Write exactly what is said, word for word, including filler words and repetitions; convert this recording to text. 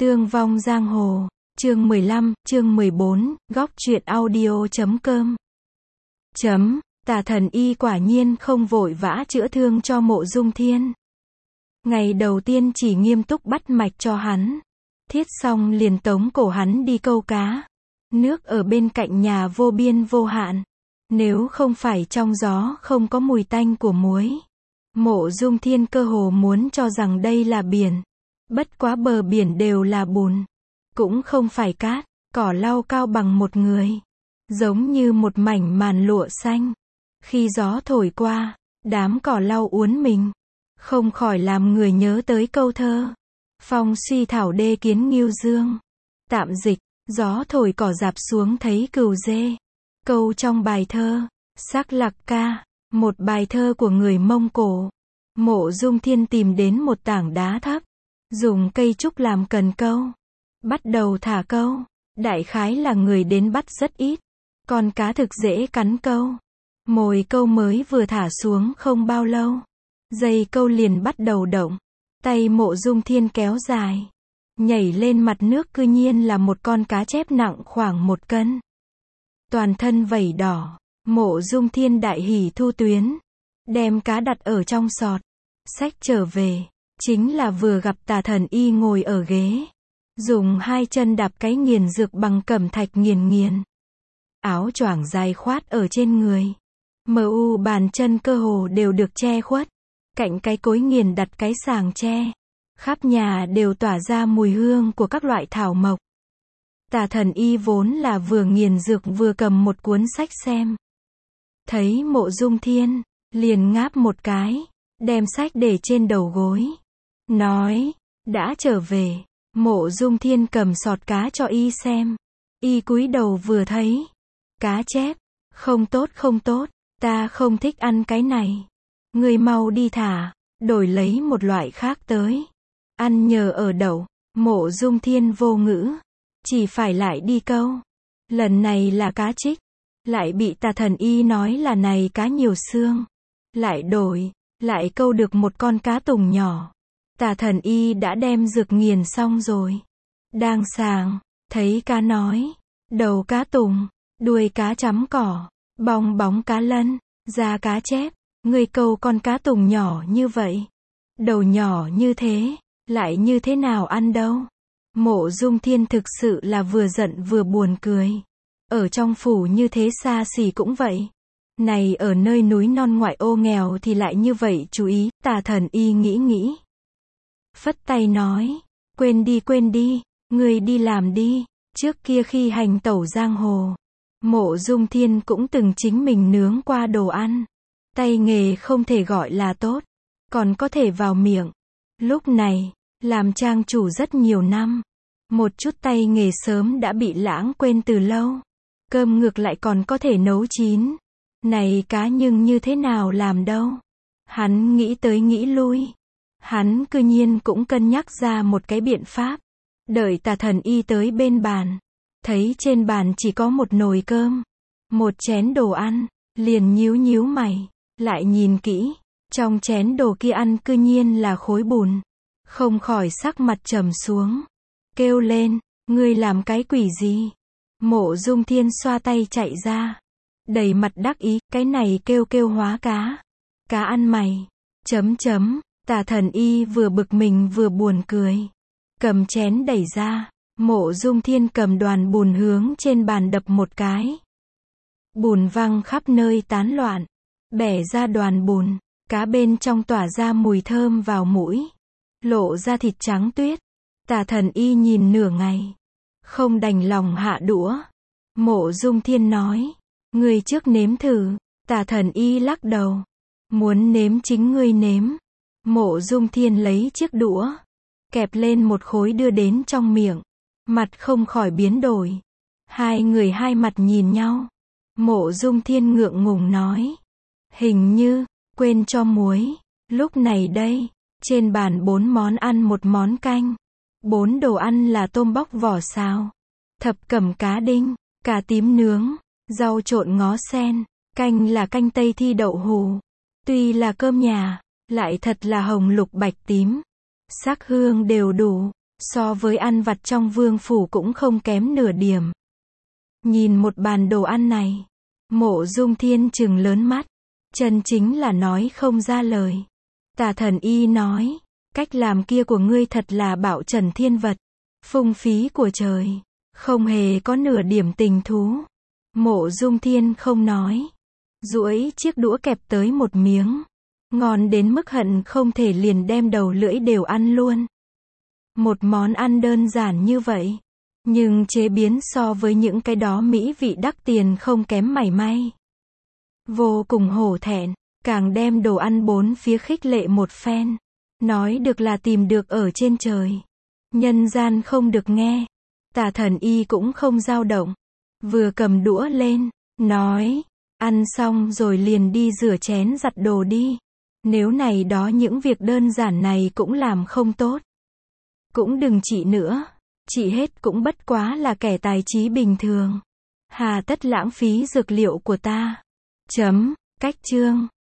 Tương vong giang hồ, chương mười lăm, chương mười bốn, góc truyện audio chấm com. Chấm, Tà Thần Y quả nhiên không vội vã chữa thương cho Mộ Dung Thiên. Ngày đầu tiên chỉ nghiêm túc bắt mạch cho hắn. Thiết xong liền tống cổ hắn đi câu cá. Nước ở bên cạnh nhà vô biên vô hạn. Nếu không phải trong gió không có mùi tanh của muối. Mộ Dung Thiên cơ hồ muốn cho rằng đây là biển. Bất quá bờ biển đều là bùn. Cũng không phải cát, cỏ lau cao bằng một người. Giống như một mảnh màn lụa xanh. Khi gió thổi qua, đám cỏ lau uốn mình. Không khỏi làm người nhớ tới câu thơ. Phong suy thảo đê kiến ngưu dương. Tạm dịch, gió thổi cỏ rạp xuống thấy cừu dê. Câu trong bài thơ, Sắc Lạc Ca, một bài thơ của người Mông Cổ. Mộ Dung Thiên tìm đến một tảng đá thấp. Dùng cây trúc làm cần câu. Bắt đầu thả câu. Đại khái là người đến bắt rất ít. Con cá thực dễ cắn câu. Mồi câu mới vừa thả xuống không bao lâu. Dây câu liền bắt đầu động. Tay Mộ Dung Thiên kéo dài. Nhảy lên mặt nước cư nhiên là một con cá chép nặng khoảng một cân. Toàn thân vảy đỏ. Mộ Dung Thiên đại hỉ thu tuyến. Đem cá đặt ở trong sọt. Xách trở về. Chính là vừa gặp Tà Thần Y ngồi ở ghế. Dùng hai chân đạp cái nghiền dược bằng cẩm thạch nghiền nghiền. Áo choàng dài khoát ở trên người. Mờ u bàn chân cơ hồ đều được che khuất. Cạnh cái cối nghiền đặt cái sàng tre. Khắp nhà đều tỏa ra mùi hương của các loại thảo mộc. Tà Thần Y vốn là vừa nghiền dược vừa cầm một cuốn sách xem. Thấy Mộ Dung Thiên, liền ngáp một cái, đem sách để trên đầu gối. Nói, đã trở về. Mộ Dung Thiên cầm sọt cá cho y xem. Y cúi đầu vừa thấy. Cá chép. Không tốt không tốt, ta không thích ăn cái này. Người mau đi thả, đổi lấy một loại khác tới. Ăn nhờ ở đậu. Mộ Dung Thiên vô ngữ. Chỉ phải lại đi câu. Lần này là cá trích. Lại bị Tà Thần Y nói là này cá nhiều xương. Lại đổi, lại câu được một con cá tùng nhỏ. Tà Thần Y đã đem dược nghiền xong rồi. Đang sàng, thấy cá nói. Đầu cá tùng, đuôi cá chấm cỏ, bong bóng cá lân, da cá chép. Người câu con cá tùng nhỏ như vậy. Đầu nhỏ như thế, lại như thế nào ăn đâu. Mộ Dung Thiên thực sự là vừa giận vừa buồn cười. Ở trong phủ như thế xa xỉ cũng vậy. Này ở nơi núi non ngoại ô nghèo thì lại như vậy chú ý. Tà Thần Y nghĩ nghĩ. Phất tay nói. Quên đi quên đi. Người đi làm đi. Trước kia khi hành tẩu giang hồ. Mộ Dung Thiên cũng từng chính mình nướng qua đồ ăn. Tay nghề không thể gọi là tốt. Còn có thể vào miệng. Lúc này, làm trang chủ rất nhiều năm. Một chút tay nghề sớm đã bị lãng quên từ lâu. Cơm ngược lại còn có thể nấu chín. Này cá nhưng như thế nào làm đâu. Hắn nghĩ tới nghĩ lui. Hắn cư nhiên cũng cân nhắc ra một cái biện pháp. Đợi Tà Thần Y tới bên bàn. Thấy trên bàn chỉ có một nồi cơm. Một chén đồ ăn. Liền nhíu nhíu mày. Lại nhìn kỹ. Trong chén đồ kia ăn cư nhiên là khối bùn. Không khỏi sắc mặt trầm xuống. Kêu lên. Ngươi làm cái quỷ gì? Mộ Dung Thiên xoa tay chạy ra. Đầy mặt đắc ý. Cái này kêu kêu hóa cá. Cá ăn mày. Chấm chấm. Tà Thần Y vừa bực mình vừa buồn cười. Cầm chén đẩy ra. Mộ Dung Thiên cầm đoàn bùn hướng trên bàn đập một cái. Bùn văng khắp nơi tán loạn. Bẻ ra đoàn bùn. Cá bên trong tỏa ra mùi thơm vào mũi. Lộ ra thịt trắng tuyết. Tà Thần Y nhìn nửa ngày. Không đành lòng hạ đũa. Mộ Dung Thiên nói. Ngươi trước nếm thử. Tà Thần Y lắc đầu. Muốn nếm chính ngươi nếm. Mộ Dung Thiên lấy chiếc đũa. Kẹp lên một khối đưa đến trong miệng. Mặt không khỏi biến đổi. Hai người hai mặt nhìn nhau. Mộ Dung Thiên ngượng ngùng nói. Hình như, quên cho muối. Lúc này đây, trên bàn bốn món ăn một món canh. Bốn đồ ăn là tôm bóc vỏ xào. Thập cẩm cá đinh, cà tím nướng, rau trộn ngó sen. Canh là canh tây thi đậu hù. Tuy là cơm nhà, lại thật là hồng lục bạch tím. Sắc hương đều đủ. So với ăn vặt trong vương phủ cũng không kém nửa điểm. Nhìn một bàn đồ ăn này, Mộ Dung Thiên trừng lớn mắt, chân chính là nói không ra lời. Tả Thần Y nói, cách làm kia của ngươi thật là bạo trần thiên vật, phung phí của trời, không hề có nửa điểm tình thú. Mộ Dung Thiên không nói, duỗi chiếc đũa kẹp tới một miếng, ngon đến mức hận không thể liền đem đầu lưỡi đều ăn luôn. Một món ăn đơn giản như vậy, nhưng chế biến so với những cái đó mỹ vị đắt tiền không kém mảy may. Vô cùng hổ thẹn, càng đem đồ ăn bốn phía khích lệ một phen. Nói được là tìm được ở trên trời, nhân gian không được nghe. Tả Thần Y cũng không dao động, vừa cầm đũa lên, nói, ăn xong rồi liền đi rửa chén giặt đồ đi. Nếu này đó những việc đơn giản này cũng làm không tốt, cũng đừng trị nữa, trị hết cũng bất quá là kẻ tài trí bình thường. Hà tất lãng phí dược liệu của ta. Chấm, cách chương.